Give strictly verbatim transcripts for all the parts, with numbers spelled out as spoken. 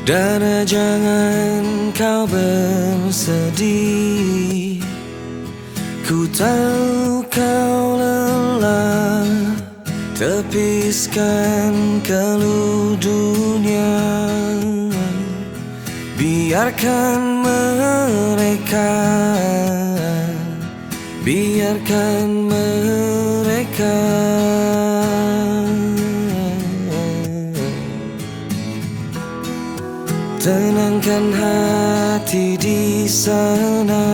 Dan jangan kau bersedih, ku tahu kau lelah. Tepiskan keluh dunia, biarkan mereka, biarkan mereka. Tenangkan hati di sana,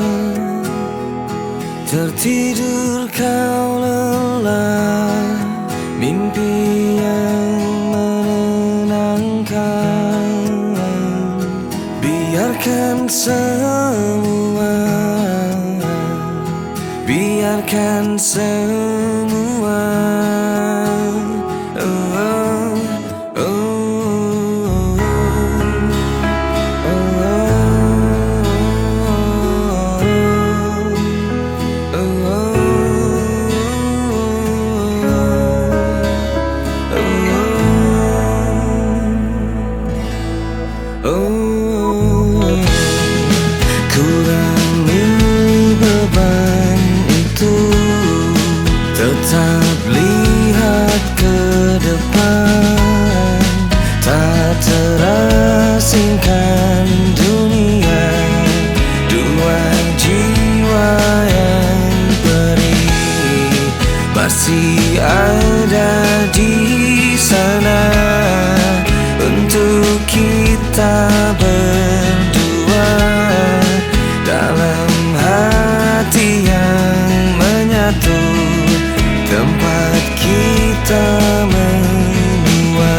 tertidur kau lelah. Mimpi yang menenangkan, biarkan semua, biarkan semua. Oh, oh, oh, oh, oh, oh. Kurangi beban itu, tetap lihat ke depan. Tak terasingkan dunia, dua jiwa yang perih masih ada di sana untuk kita berdua. Dalam hati yang menyatu, tempat kita menua.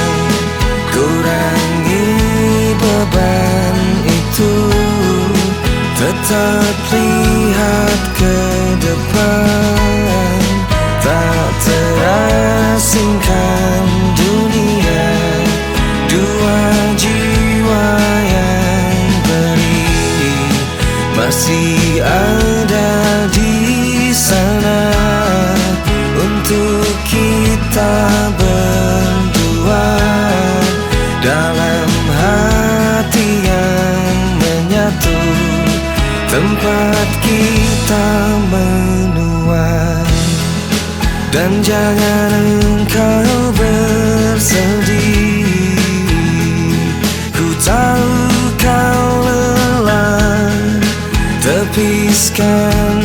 Kurangi beban itu, tetap lihat ke depan. Tak terasingkan dunia, dua jiwa yang perih masih ada di sana untuk kita berdua. Dalam hati yang menyatu, tempat kita menua. Dan jangan engkau bersedih, ku tahu kau lelah. Tepiskan